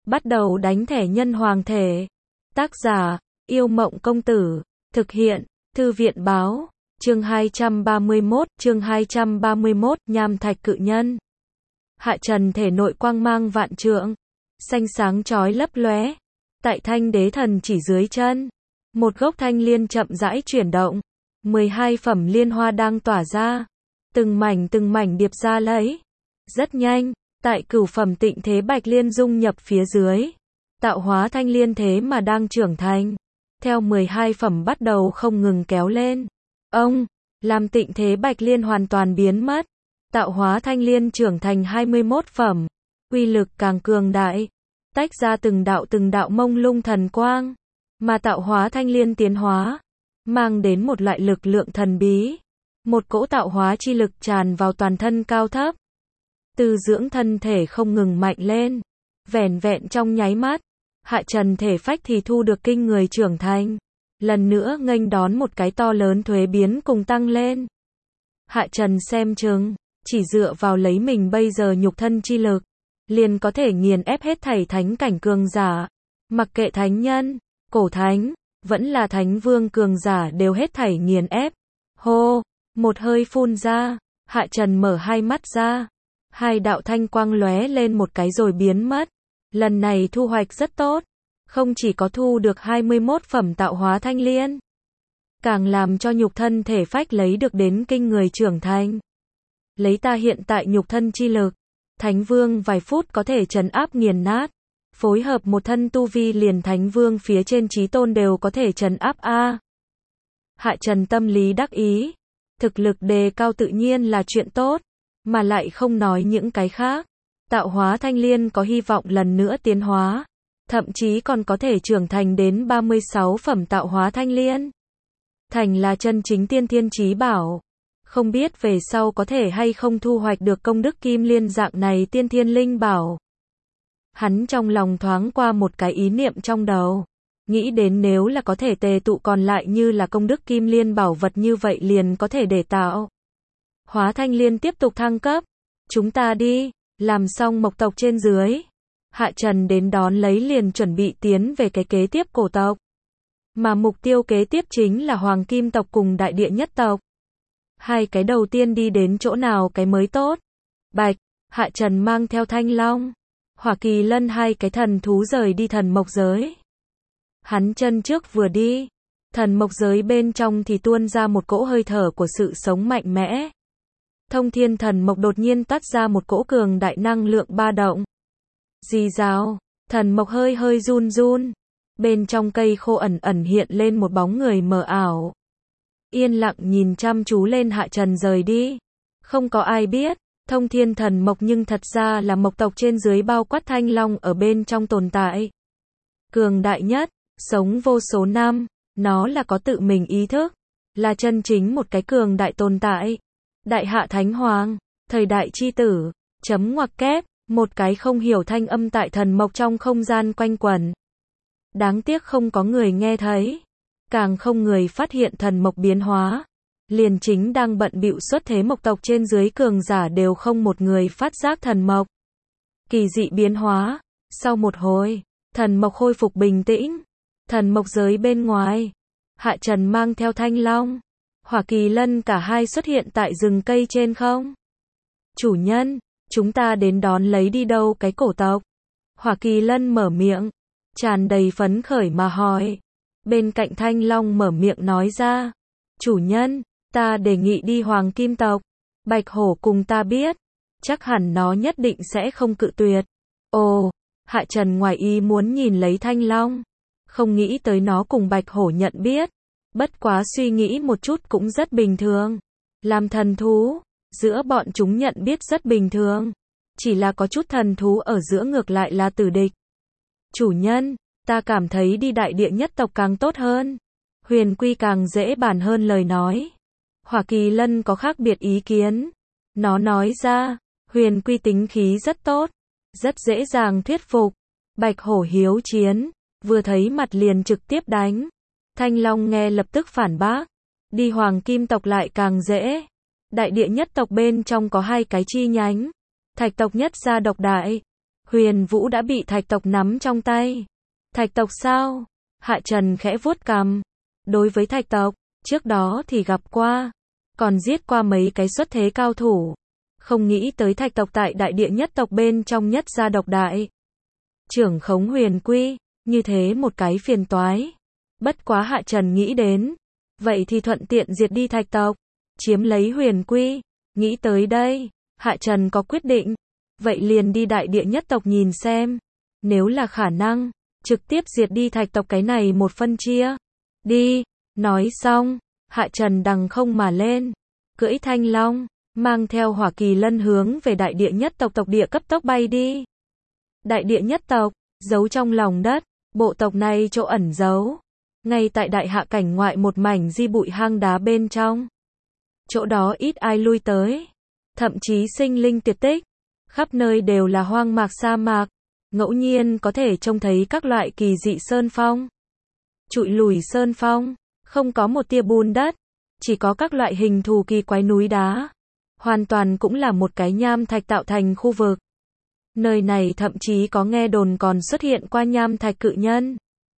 Bắt đầu đánh thẻ nhân hoàng thể. Tác giả, Yêu Mộng Công Tử. Thực hiện, Thư viện Báo. Chương 231, Nham Thạch Cự Nhân. Hạ trần thể nội quang mang vạn trượng, xanh sáng chói lấp lóe. Tại thanh đế thần chỉ dưới chân, một gốc thanh liên chậm rãi chuyển động. 12 phẩm liên hoa đang tỏa ra, từng mảnh điệp ra lấy. Rất nhanh, tại cửu phẩm tịnh thế bạch liên dung nhập phía dưới, tạo hóa thanh liên thế mà đang trưởng thành. Theo 12 phẩm bắt đầu không ngừng kéo lên. Làm tịnh thế bạch liên hoàn toàn biến mất. Tạo hóa thanh liên trưởng thành 21 phẩm, uy lực càng cường đại, tách ra từng đạo mông lung thần quang, mà tạo hóa thanh liên tiến hóa, mang đến một loại lực lượng thần bí, một cỗ tạo hóa chi lực tràn vào toàn thân cao thấp. Tư dưỡng thân thể không ngừng mạnh lên, vẻn vẹn trong nháy mắt, hạ trần thể phách thì thu được kinh người trưởng thành, lần nữa nghênh đón một cái to lớn thuế biến cùng tăng lên. Hạ trần xem chừng, chỉ dựa vào lấy mình bây giờ nhục thân chi lực, liền có thể nghiền ép hết thảy thánh cảnh cường giả. Mặc kệ thánh nhân, cổ thánh, vẫn là thánh vương cường giả đều hết thảy nghiền ép. Hô, một hơi phun ra, hạ trần mở hai mắt ra. Hai đạo thanh quang lóe lên một cái rồi biến mất. Lần này thu hoạch rất tốt. Không chỉ có thu được 21 phẩm tạo hóa thanh liên, càng làm cho nhục thân thể phách lấy được đến kinh người trưởng thành. Lấy ta hiện tại nhục thân chi lực, thánh vương vài phút có thể trấn áp nghiền nát. Phối hợp một thân tu vi liền thánh vương phía trên chí tôn đều có thể trấn áp a. Hạ trần tâm lý đắc ý. Thực lực đề cao tự nhiên là chuyện tốt, mà lại không nói những cái khác. Tạo hóa thanh liên có hy vọng lần nữa tiến hóa, thậm chí còn có thể trưởng thành đến 36 phẩm tạo hóa thanh liên. Thành là chân chính tiên thiên chí bảo. Không biết về sau có thể hay không thu hoạch được công đức kim liên dạng này tiên thiên linh bảo. Hắn trong lòng thoáng qua một cái ý niệm trong đầu. Nghĩ đến nếu là có thể tề tụ còn lại như là công đức kim liên bảo vật như vậy liền có thể để tạo hóa thanh liên tiếp tục thăng cấp. Chúng ta đi, làm xong mộc tộc trên dưới. Hạ trần đến đón lấy liền chuẩn bị tiến về cái kế tiếp cổ tộc. Mà mục tiêu kế tiếp chính là hoàng kim tộc cùng đại địa nhất tộc. Hai cái đầu tiên đi đến chỗ nào cái mới tốt. Bạch, hạ trần mang theo thanh long, hỏa kỳ lân hai cái thần thú rời đi thần mộc giới. Hắn chân trước vừa đi, thần mộc giới bên trong thì tuôn ra một cỗ hơi thở của sự sống mạnh mẽ. Thông thiên thần mộc đột nhiên toát ra một cỗ cường đại năng lượng ba động. Rì rào, thần mộc hơi run run. Bên trong cây khô ẩn hiện lên một bóng người mờ ảo. Yên lặng nhìn chăm chú lên hạ trần rời đi. Không có ai biết, thông thiên thần mộc nhưng thật ra là mộc tộc trên dưới bao quát thanh long ở bên trong tồn tại. Cường đại nhất, sống vô số năm, nó là có tự mình ý thức, là chân chính một cái cường đại tồn tại. Đại hạ thánh hoàng, thời đại chi tử, chấm ngoặc kép, một cái không hiểu thanh âm tại thần mộc trong không gian quanh quẩn. Đáng tiếc không có người nghe thấy, càng không người phát hiện thần mộc biến hóa. Liền chính đang bận bịu xuất thế mộc tộc trên dưới cường giả đều không một người phát giác thần mộc kỳ dị biến hóa. Sau một hồi, thần mộc khôi phục bình tĩnh. Thần mộc giới bên ngoài, hạ trần mang theo thanh long, hỏa kỳ lân cả hai xuất hiện tại rừng cây trên không. Chủ nhân, chúng ta đến đón lấy đi đâu cái cổ tộc? Hỏa kỳ lân mở miệng, tràn đầy phấn khởi mà hỏi. Bên cạnh thanh long mở miệng nói ra, chủ nhân, ta đề nghị đi hoàng kim tộc. Bạch hổ cùng ta biết, chắc hẳn nó nhất định sẽ không cự tuyệt. Ồ, hạ trần ngoài ý muốn nhìn lấy thanh long, không nghĩ tới nó cùng bạch hổ nhận biết. Bất quá suy nghĩ một chút cũng rất bình thường. Làm thần thú, giữa bọn chúng nhận biết rất bình thường. Chỉ là có chút thần thú ở giữa ngược lại là tử địch. Chủ nhân, ta cảm thấy đi đại địa nhất tộc càng tốt hơn. Huyền Quy càng dễ bàn hơn lời nói. Hỏa kỳ lân có khác biệt ý kiến. Nó nói ra, Huyền Quy tính khí rất tốt, rất dễ dàng thuyết phục. Bạch hổ hiếu chiến, vừa thấy mặt liền trực tiếp đánh. Thanh long nghe lập tức phản bác, đi hoàng kim tộc lại càng dễ. Đại địa nhất tộc bên trong có hai cái chi nhánh, thạch tộc nhất gia độc đại, Huyền Vũ đã bị thạch tộc nắm trong tay. Thạch tộc sao? Hạ Trần khẽ vuốt cằm. Đối với thạch tộc, trước đó thì gặp qua, còn giết qua mấy cái xuất thế cao thủ. Không nghĩ tới thạch tộc tại đại địa nhất tộc bên trong nhất gia độc đại. Trưởng khống huyền quy, như thế một cái phiền toái. Bất quá Hạ Trần nghĩ đến, vậy thì thuận tiện diệt đi thạch tộc, chiếm lấy huyền quy. Nghĩ tới đây, Hạ Trần có quyết định, vậy liền đi đại địa nhất tộc nhìn xem. Nếu là khả năng, trực tiếp diệt đi thạch tộc cái này một phân chia. Đi, nói xong, Hạ Trần đằng không mà lên, cưỡi thanh long, mang theo hỏa kỳ lân hướng về đại địa nhất tộc tộc địa cấp tốc bay đi. Đại địa nhất tộc, giấu trong lòng đất, bộ tộc này chỗ ẩn giấu. Ngay tại đại hạ cảnh ngoại một mảnh di bụi hang đá bên trong. Chỗ đó ít ai lui tới. Thậm chí sinh linh tuyệt tích. Khắp nơi đều là hoang mạc sa mạc. Ngẫu nhiên có thể trông thấy các loại kỳ dị sơn phong. Trụi lùi sơn phong. Không có một tia bùn đất. Chỉ có các loại hình thù kỳ quái núi đá. Hoàn toàn cũng là một cái nham thạch tạo thành khu vực. Nơi này thậm chí có nghe đồn còn xuất hiện qua nham thạch cự nhân.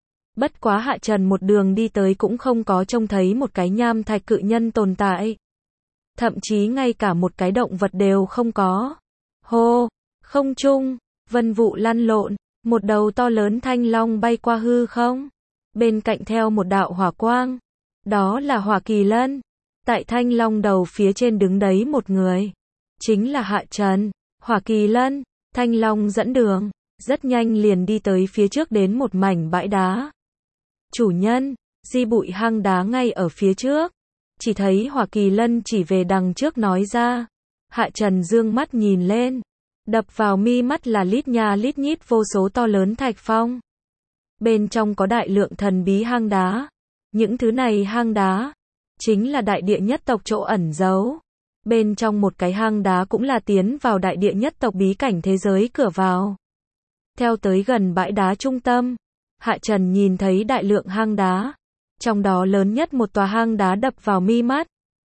Bất quá Hạ Trần một đường đi tới cũng không có trông thấy một cái nham thạch cự nhân tồn tại. Thậm chí ngay cả một cái động vật đều không có. Hô, không trung, vân vụ lăn lộn, một đầu to lớn thanh long bay qua hư không. Bên cạnh theo một đạo hỏa quang. Đó là hỏa kỳ lân. Tại thanh long đầu phía trên đứng đấy một người. Chính là Hạ Trần. Hỏa kỳ lân, thanh long dẫn đường. Rất nhanh liền đi tới phía trước đến một mảnh bãi đá. Chủ nhân, di bụi hang đá ngay ở phía trước. Chỉ thấy hỏa kỳ lân chỉ về đằng trước nói ra. Hạ Trần dương mắt nhìn lên. Đập vào mi mắt là lít nha lít nhít vô số to lớn thạch phong. Bên trong có đại lượng thần bí hang đá. Những thứ này hang đá chính là đại địa nhất tộc chỗ ẩn giấu. Bên trong một cái hang đá cũng là tiến vào đại địa nhất tộc bí cảnh thế giới cửa vào. Theo tới gần bãi đá trung tâm, Hạ Trần nhìn thấy đại lượng hang đá. Trong đó lớn nhất một tòa hang đá đập vào mi mắt.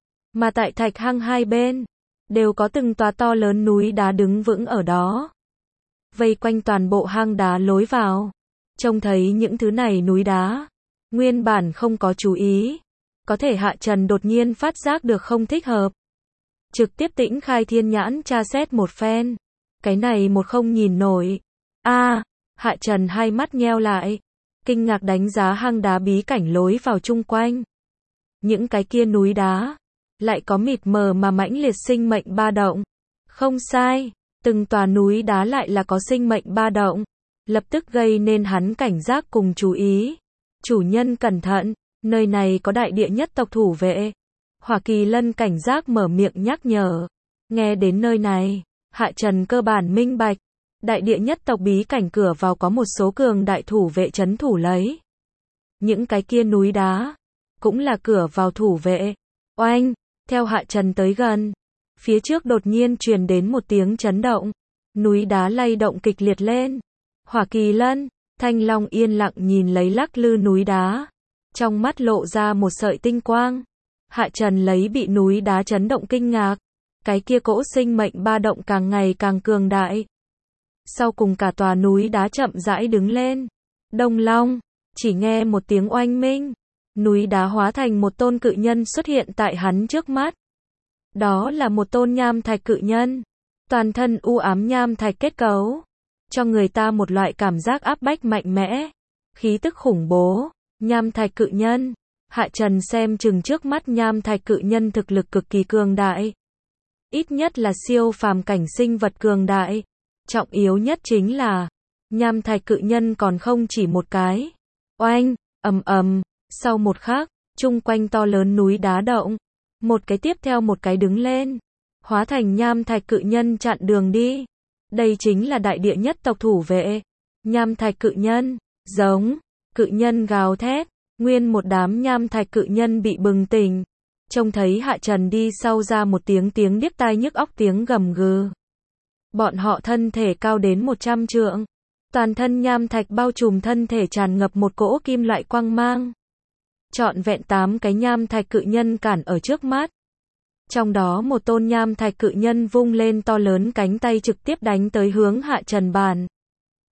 Mà tại thạch hang hai bên, đều có từng tòa to lớn núi đá đứng vững ở đó. Vây quanh toàn bộ hang đá lối vào. Trông thấy những thứ này núi đá. Nguyên bản không có chú ý. Có thể Hạ Trần đột nhiên phát giác được không thích hợp. Trực tiếp tĩnh khai thiên nhãn tra xét một phen. Cái này một không nhìn nổi. Hạ Trần hai mắt nheo lại. Kinh ngạc đánh giá hang đá bí cảnh lối vào chung quanh. Những cái kia núi đá. Lại có mịt mờ mà mãnh liệt sinh mệnh ba động. Không sai. Từng tòa núi đá lại là có sinh mệnh ba động. Lập tức gây nên hắn cảnh giác cùng chú ý. Chủ nhân cẩn thận. Nơi này có đại địa nhất tộc thủ vệ. Hỏa kỳ lân cảnh giác mở miệng nhắc nhở. Nghe đến nơi này, Hạ Trần cơ bản minh bạch. Đại địa nhất tộc bí cảnh cửa vào có một số cường đại thủ vệ trấn thủ lấy. Những cái kia núi đá, cũng là cửa vào thủ vệ. Oanh, theo Hạ Trần tới gần. Phía trước đột nhiên truyền đến một tiếng chấn động. Núi đá lay động kịch liệt lên. Hỏa kỳ lân, thanh long yên lặng nhìn lấy lắc lư núi đá. Trong mắt lộ ra một sợi tinh quang. Hạ Trần lấy bị núi đá chấn động kinh ngạc. Cái kia cỗ sinh mệnh ba động càng ngày càng cường đại. Sau cùng cả tòa núi đá chậm rãi đứng lên. Đông long, chỉ nghe một tiếng oanh minh. Núi đá hóa thành một tôn cự nhân xuất hiện tại hắn trước mắt. Đó là một tôn nham thạch cự nhân. Toàn thân u ám nham thạch kết cấu. Cho người ta một loại cảm giác áp bách mạnh mẽ. Khí tức khủng bố. Nham thạch cự nhân. Hạ Trần xem chừng trước mắt nham thạch cự nhân thực lực cực kỳ cường đại. Ít nhất là siêu phàm cảnh sinh vật cường đại. Trọng yếu nhất chính là, nham thạch cự nhân còn không chỉ một cái. Oanh, ầm ầm, sau một khắc, chung quanh to lớn núi đá động. Một cái tiếp theo một cái đứng lên. Hóa thành nham thạch cự nhân chặn đường đi. Đây chính là đại địa nhất tộc thủ vệ. Nham thạch cự nhân, giống, cự nhân gào thét. Nguyên một đám nham thạch cự nhân bị bừng tỉnh. Trông thấy Hạ Trần đi sau ra một tiếng điếc tai nhức óc tiếng gầm gừ. Bọn họ thân thể cao đến 100 trượng. Toàn thân nham thạch bao trùm thân thể tràn ngập một cỗ kim loại quang mang. Trọn vẹn 8 cái nham thạch cự nhân cản ở trước mắt. Trong đó một tôn nham thạch cự nhân vung lên to lớn cánh tay trực tiếp đánh tới hướng Hạ Trần bàn.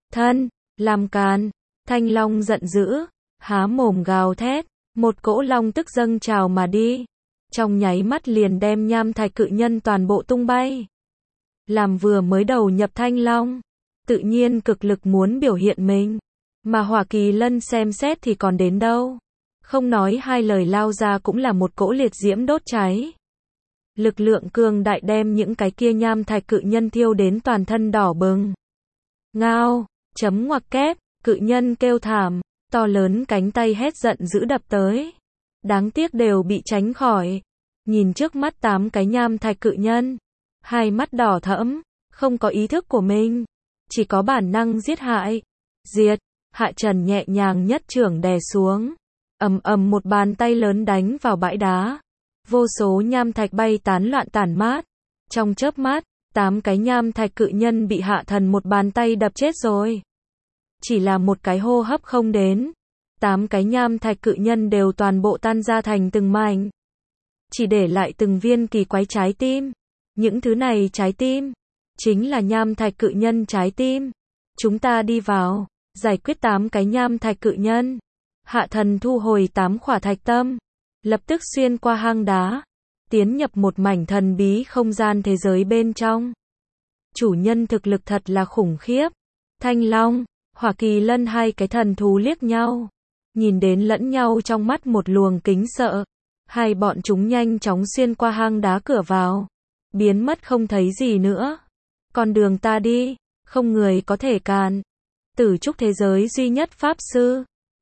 Thân, làm càn. Thanh long giận dữ, há mồm gào thét, một cỗ long tức dâng trào mà đi. Trong nháy mắt liền đem nham thạch cự nhân toàn bộ tung bay. Làm vừa mới đầu nhập thanh long, tự nhiên cực lực muốn biểu hiện mình. Mà Hỏa Kỳ Lân xem xét thì còn đến đâu. Không nói hai lời lao ra cũng là một cỗ liệt diễm đốt cháy. Lực lượng cường đại đem những cái kia nham thạch cự nhân thiêu đến toàn thân đỏ bừng. Ngao, chấm ngoặc kép, cự nhân kêu thảm, to lớn cánh tay hét giận dữ đập tới. Đáng tiếc đều bị tránh khỏi. Nhìn trước mắt 8 cái nham thạch cự nhân, hai mắt đỏ thẫm, không có ý thức của mình, chỉ có bản năng giết hại. Diệt, Hạ Trần nhẹ nhàng nhất chưởng đè xuống, ầm ầm một bàn tay lớn đánh vào bãi đá. Vô số nham thạch bay tán loạn tản mát. Trong chớp mắt, 8 cái nham thạch cự nhân bị Hạ Thần một bàn tay đập chết rồi. Chỉ là một cái hô hấp không đến, 8 cái nham thạch cự nhân đều toàn bộ tan ra thành từng mảnh. Chỉ để lại từng viên kỳ quái trái tim. Những thứ này trái tim, chính là nham thạch cự nhân trái tim. Chúng ta đi vào, giải quyết 8 cái nham thạch cự nhân. Hạ Thần thu hồi 8 khỏa thạch tâm, lập tức xuyên qua hang đá, tiến nhập một mảnh thần bí không gian thế giới bên trong. Chủ nhân thực lực thật là khủng khiếp. Thanh Long, Hỏa Kỳ Lân hai cái thần thú liếc nhau, nhìn đến lẫn nhau trong mắt một luồng kính sợ. Hai bọn chúng nhanh chóng xuyên qua hang đá cửa vào, biến mất không thấy gì nữa. Con đường ta đi, không người có thể cản. Tử trúc thế giới duy nhất pháp sư,